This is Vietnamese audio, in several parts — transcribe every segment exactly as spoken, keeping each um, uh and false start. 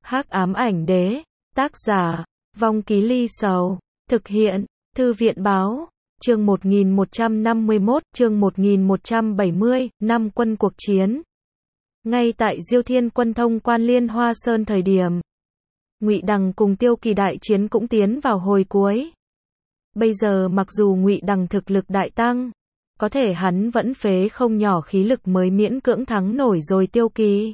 Hắc ám ảnh đế, tác giả, Vong Ký Ly Sầu, thực hiện, Thư viện báo, chương một nghìn một trăm năm mươi mốt, chương một nghìn một trăm bảy mươi, năm quân cuộc chiến. Ngay tại Diêu Thiên quân thông quan Liên Hoa Sơn thời điểm, Ngụy Đằng cùng Tiêu Kỳ đại chiến cũng tiến vào hồi cuối. Bây giờ mặc dù Ngụy Đằng thực lực đại tăng, có thể hắn vẫn phế không nhỏ khí lực mới miễn cưỡng thắng nổi rồi Tiêu Kỳ.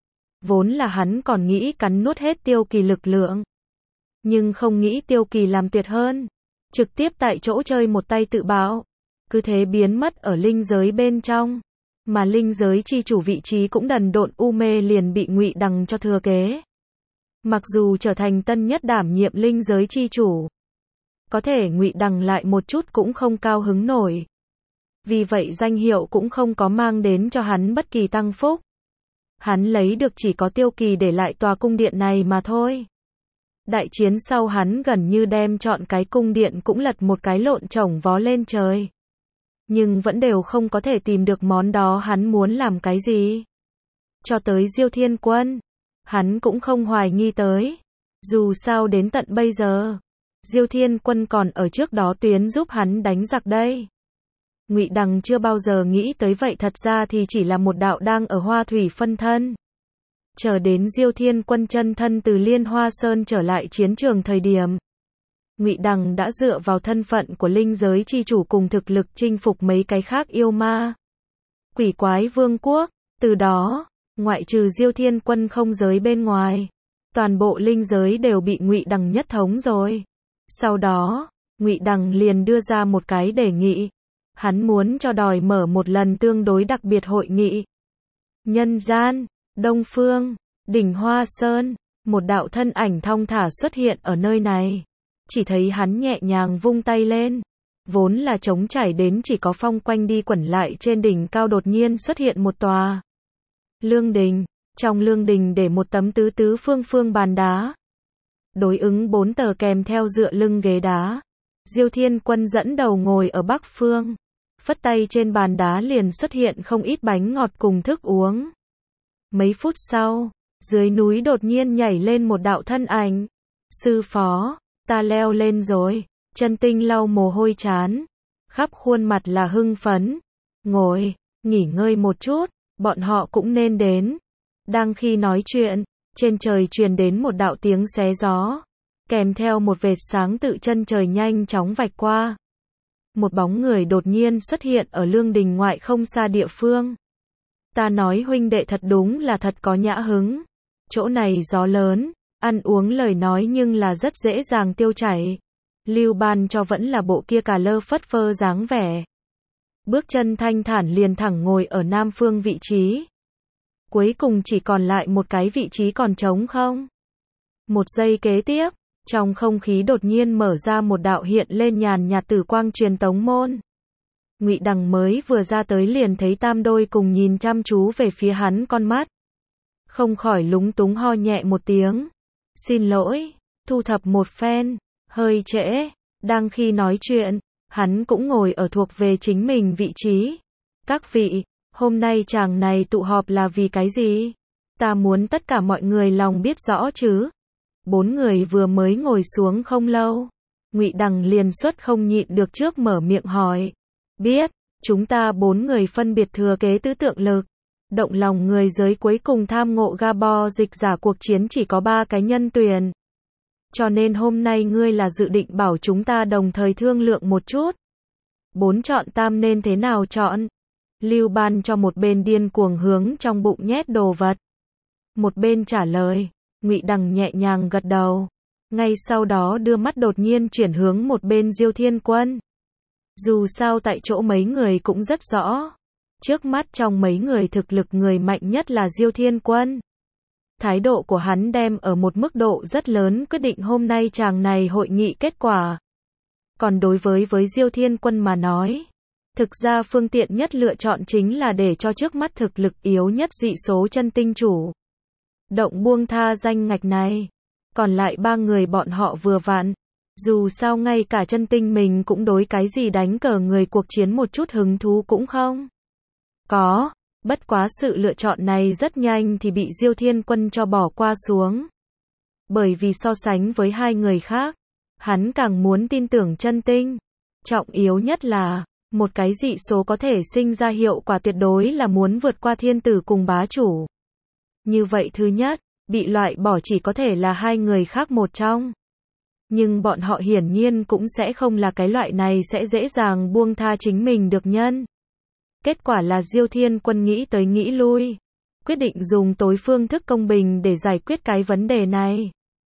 Vốn là hắn còn nghĩ cắn nuốt hết Tiêu Kỳ lực lượng, nhưng không nghĩ Tiêu Kỳ làm tuyệt hơn, trực tiếp tại chỗ chơi một tay tự bạo, cứ thế biến mất ở linh giới bên trong, mà linh giới chi chủ vị trí cũng đần độn u mê liền bị Ngụy Đằng cho thừa kế. Mặc dù trở thành tân nhất đảm nhiệm linh giới chi chủ, có thể Ngụy Đằng lại một chút cũng không cao hứng nổi. Vì vậy danh hiệu cũng không có mang đến cho hắn bất kỳ tăng phúc. Hắn lấy được chỉ có Tiêu Kỳ để lại tòa cung điện này mà thôi. Đại chiến sau hắn gần như đem chọn cái cung điện cũng lật một cái lộn chổng vó lên trời. Nhưng vẫn đều không có thể tìm được món đó hắn muốn làm cái gì. Cho tới Diêu Thiên quân, hắn cũng không hoài nghi tới. Dù sao đến tận bây giờ, Diêu Thiên quân còn ở trước đó tuyến giúp hắn đánh giặc đây. Ngụy Đằng chưa bao giờ nghĩ tới vậy, thật ra thì chỉ là một đạo đang ở Hoa Thủy phân thân. Chờ đến Diêu Thiên quân chân thân từ Liên Hoa Sơn trở lại chiến trường thời điểm, Ngụy Đằng đã dựa vào thân phận của linh giới chi chủ cùng thực lực chinh phục mấy cái khác yêu ma, quỷ quái vương quốc. Từ đó, ngoại trừ Diêu Thiên quân không giới bên ngoài, toàn bộ linh giới đều bị Ngụy Đằng nhất thống rồi. Sau đó, Ngụy Đằng liền đưa ra một cái đề nghị. Hắn muốn cho đòi mở một lần tương đối đặc biệt hội nghị. Nhân gian, Đông Phương, đỉnh Hoa Sơn, một đạo thân ảnh thong thả xuất hiện ở nơi này. Chỉ thấy hắn nhẹ nhàng vung tay lên, vốn là trống trải đến chỉ có phong quanh đi quẩn lại trên đỉnh cao đột nhiên xuất hiện một tòa lương đình. Trong lương đình để một tấm tứ tứ phương phương bàn đá, đối ứng bốn tờ kèm theo dựa lưng ghế đá. Diêu Thiên quân dẫn đầu ngồi ở bắc phương, phất tay trên bàn đá liền xuất hiện không ít bánh ngọt cùng thức uống. Mấy phút sau, dưới núi đột nhiên nhảy lên một đạo thân ảnh. Sư phó, ta leo lên rồi. Chân Tinh lau mồ hôi trán, khắp khuôn mặt là hưng phấn. Ngồi, nghỉ ngơi một chút, bọn họ cũng nên đến. Đang khi nói chuyện, trên trời truyền đến một đạo tiếng xé gió, kèm theo một vệt sáng tự chân trời nhanh chóng vạch qua. Một bóng người đột nhiên xuất hiện ở lương đình ngoại không xa địa phương. Ta nói huynh đệ thật đúng là thật có nhã hứng. Chỗ này gió lớn, ăn uống lời nói nhưng là rất dễ dàng tiêu chảy. Lưu Ban cho vẫn là bộ kia cà lơ phất phơ dáng vẻ. Bước chân thanh thản liền thẳng ngồi ở nam phương vị trí. Cuối cùng chỉ còn lại một cái vị trí còn trống không. Một giây kế tiếp, trong không khí đột nhiên mở ra một đạo hiện lên nhàn nhạt tử quang truyền tống môn. Ngụy Đằng mới vừa ra tới liền thấy tam đôi cùng nhìn chăm chú về phía hắn con mắt. Không khỏi lúng túng ho nhẹ một tiếng. Xin lỗi, thu thập một phen, hơi trễ. Đang khi nói chuyện, hắn cũng ngồi ở thuộc về chính mình vị trí. Các vị, hôm nay chàng này tụ họp là vì cái gì? Ta muốn tất cả mọi người lòng biết rõ chứ. Bốn người vừa mới ngồi xuống không lâu, Ngụy Đằng liền xuất không nhịn được trước mở miệng hỏi. Biết, chúng ta bốn người phân biệt thừa kế tứ tượng lực. Động lòng người giới cuối cùng tham ngộ Gabo dịch giả cuộc chiến chỉ có ba cái nhân tuyển. Cho nên hôm nay ngươi là dự định bảo chúng ta đồng thời thương lượng một chút. Bốn chọn tam nên thế nào chọn? Lưu Ban cho một bên điên cuồng hướng trong bụng nhét đồ vật. Một bên trả lời. Ngụy Đằng nhẹ nhàng gật đầu, ngay sau đó đưa mắt đột nhiên chuyển hướng một bên Diêu Thiên quân. Dù sao tại chỗ mấy người cũng rất rõ, trước mắt trong mấy người thực lực người mạnh nhất là Diêu Thiên quân. Thái độ của hắn đem ở một mức độ rất lớn quyết định hôm nay chàng này hội nghị kết quả. Còn đối với với Diêu Thiên quân mà nói, thực ra phương tiện nhất lựa chọn chính là để cho trước mắt thực lực yếu nhất dị số chân tinh chủ động buông tha danh ngạch này. Còn lại ba người bọn họ vừa vặn. Dù sao ngay cả chân tinh mình cũng đối cái gì đánh cờ người cuộc chiến một chút hứng thú cũng không có. Bất quá sự lựa chọn này rất nhanh thì bị Diêu Thiên quân cho bỏ qua xuống. Bởi vì so sánh với hai người khác, hắn càng muốn tin tưởng chân tinh. Trọng yếu nhất là, một cái dị số có thể sinh ra hiệu quả tuyệt đối là muốn vượt qua thiên tử cùng bá chủ. Như vậy thứ nhất, bị loại bỏ chỉ có thể là hai người khác một trong. Nhưng bọn họ hiển nhiên cũng sẽ không là cái loại này sẽ dễ dàng buông tha chính mình được nhân. Kết quả là Diêu Thiên Quân nghĩ tới nghĩ lui, quyết định dùng tối phương thức công bình để giải quyết cái vấn đề này.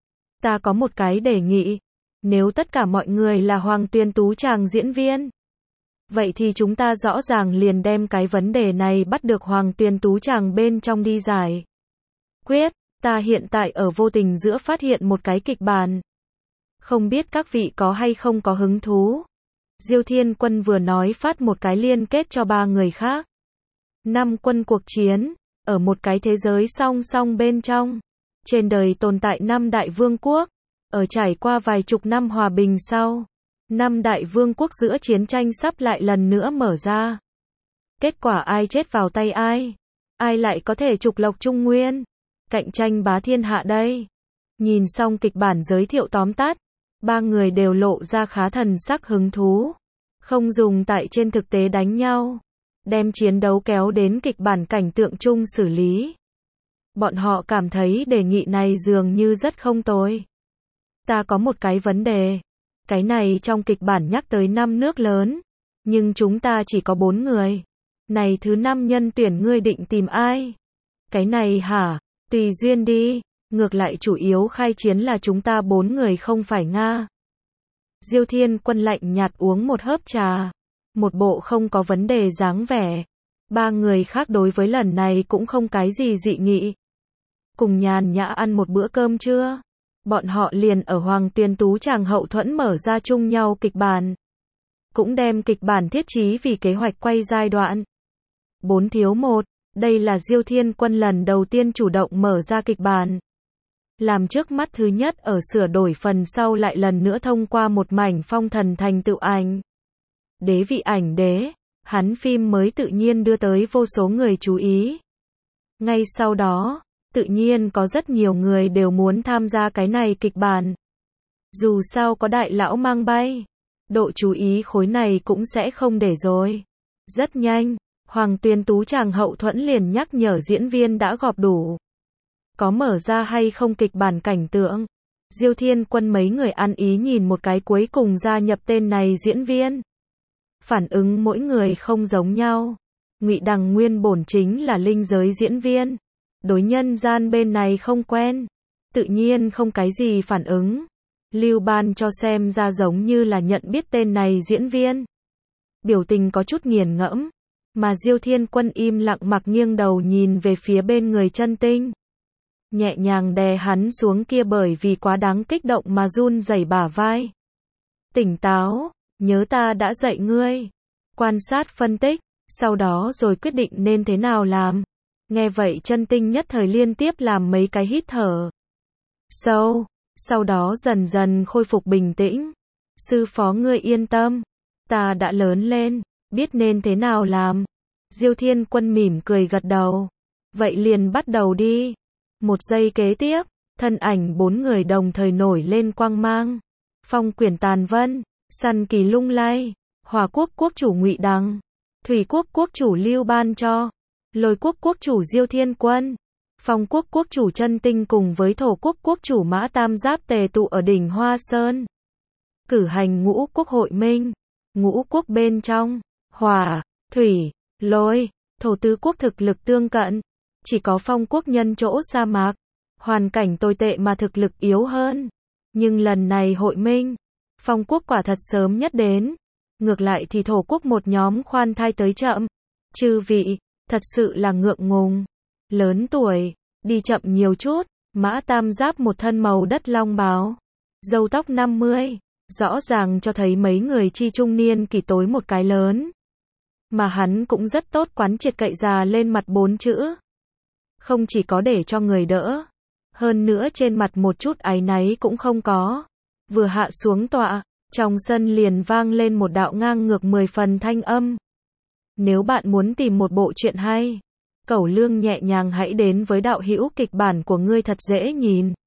Ta có một cái đề nghị, nếu tất cả mọi người là Hoàng Tuyền Tú chàng diễn viên, vậy thì chúng ta rõ ràng liền đem cái vấn đề này bắt được Hoàng Tuyền Tú chàng bên trong đi giải quyết. Ta hiện tại ở vô tình giữa phát hiện một cái kịch bản. Không biết các vị có hay không có hứng thú. Diêu Thiên Quân vừa nói phát một cái liên kết cho ba người khác. Năm quân cuộc chiến, ở một cái thế giới song song bên trong. Trên đời tồn tại năm đại vương quốc. Ở trải qua vài chục năm hòa bình sau, năm đại vương quốc giữa chiến tranh sắp lại lần nữa mở ra. Kết quả ai chết vào tay ai? Ai lại có thể trục lộc Trung Nguyên? Cạnh tranh bá thiên hạ đây. Nhìn xong kịch bản giới thiệu tóm tắt, ba người đều lộ ra khá thần sắc hứng thú. Không dùng tại trên thực tế đánh nhau, đem chiến đấu kéo đến kịch bản cảnh tượng chung xử lý. Bọn họ cảm thấy đề nghị này dường như rất không tồi. Ta có một cái vấn đề. Cái này trong kịch bản nhắc tới năm nước lớn, nhưng chúng ta chỉ có bốn người. Này thứ năm nhân tuyển ngươi định tìm ai? Cái này hả? Tùy duyên đi. Ngược lại chủ yếu khai chiến là chúng ta bốn người không phải Nga. Diêu Thiên Quân lạnh nhạt uống một hớp trà. Một bộ không có vấn đề dáng vẻ. Ba người khác đối với lần này cũng không cái gì dị nghị. Cùng nhàn nhã ăn một bữa cơm trưa. Bọn họ liền ở Hoàng Tuyền Tú chàng hậu thuẫn mở ra chung nhau kịch bản. Cũng đem kịch bản thiết trí vì kế hoạch quay giai đoạn. Bốn thiếu một, đây là Diêu Thiên Quân lần đầu tiên chủ động mở ra kịch bản. Làm trước mắt thứ nhất ở sửa đổi phần sau lại lần nữa thông qua một mảnh phong thần thành tựu ảnh. Đế vị ảnh đế, hắn phim mới tự nhiên đưa tới vô số người chú ý. Ngay sau đó, tự nhiên có rất nhiều người đều muốn tham gia cái này kịch bản. Dù sao có đại lão mang bay, độ chú ý khối này cũng sẽ không để rồi. Rất nhanh, Hoàng Tuyền Tú chàng hậu thuẫn liền nhắc nhở diễn viên đã gọp đủ. Có mở ra hay không kịch bản cảnh tượng. Diêu Thiên Quân mấy người ăn ý nhìn một cái cuối cùng gia nhập tên này diễn viên. Phản ứng mỗi người không giống nhau. Ngụy Đằng nguyên bổn chính là linh giới diễn viên. Đối nhân gian bên này không quen. Tự nhiên không cái gì phản ứng. Lưu Ban cho xem ra giống như là nhận biết tên này diễn viên. Biểu tình có chút nghiền ngẫm. Mà Diêu Thiên Quân im lặng mặc nghiêng đầu nhìn về phía bên người chân tinh. Nhẹ nhàng đè hắn xuống kia bởi vì quá đáng kích động mà run rẩy bả vai. Tỉnh táo, nhớ ta đã dạy ngươi. Quan sát phân tích, sau đó rồi quyết định nên thế nào làm. Nghe vậy chân tinh nhất thời liên tiếp làm mấy cái hít thở sâu, sau đó dần dần khôi phục bình tĩnh. Sư phó ngươi yên tâm, ta đã lớn lên, biết nên thế nào làm. Diêu Thiên Quân mỉm cười gật đầu. Vậy liền bắt đầu đi. Một giây kế tiếp, thân ảnh bốn người đồng thời nổi lên quang mang. Phong Quyển Tàn Vân, Săn Kỳ lung lay, Hỏa Quốc Quốc chủ Ngụy Đằng, Thủy Quốc Quốc chủ Lưu Ban cho, Lôi Quốc Quốc chủ Diêu Thiên Quân, Phong Quốc Quốc chủ Chân Tinh cùng với Thổ Quốc Quốc chủ Mã Tam Giáp tề tụ ở đỉnh Hoa Sơn. Cử hành ngũ quốc hội minh. Ngũ quốc bên trong, hỏa, thủy, lôi, thổ tứ quốc thực lực tương cận. Chỉ có Phong Quốc nhân chỗ sa mạc, hoàn cảnh tồi tệ mà thực lực yếu hơn. Nhưng lần này hội minh, Phong Quốc quả thật sớm nhất đến. Ngược lại thì Thổ Quốc một nhóm khoan thai tới chậm. Chư vị, thật sự là ngượng ngùng. Lớn tuổi, đi chậm nhiều chút. Mã Tam Giáp một thân màu đất long bào, râu tóc năm mươi, rõ ràng cho thấy mấy người chi trung niên kỳ tối một cái lớn. Mà hắn cũng rất tốt quán triệt cậy già lên mặt bốn chữ. Không chỉ có để cho người đỡ, hơn nữa trên mặt một chút áy náy cũng không có. Vừa hạ xuống tọa, trong sân liền vang lên một đạo ngang ngược mười phần thanh âm. Nếu bạn muốn tìm một bộ truyện hay, Cẩu Lương nhẹ nhàng hãy đến với đạo hữu kịch bản của ngươi thật dễ nhìn.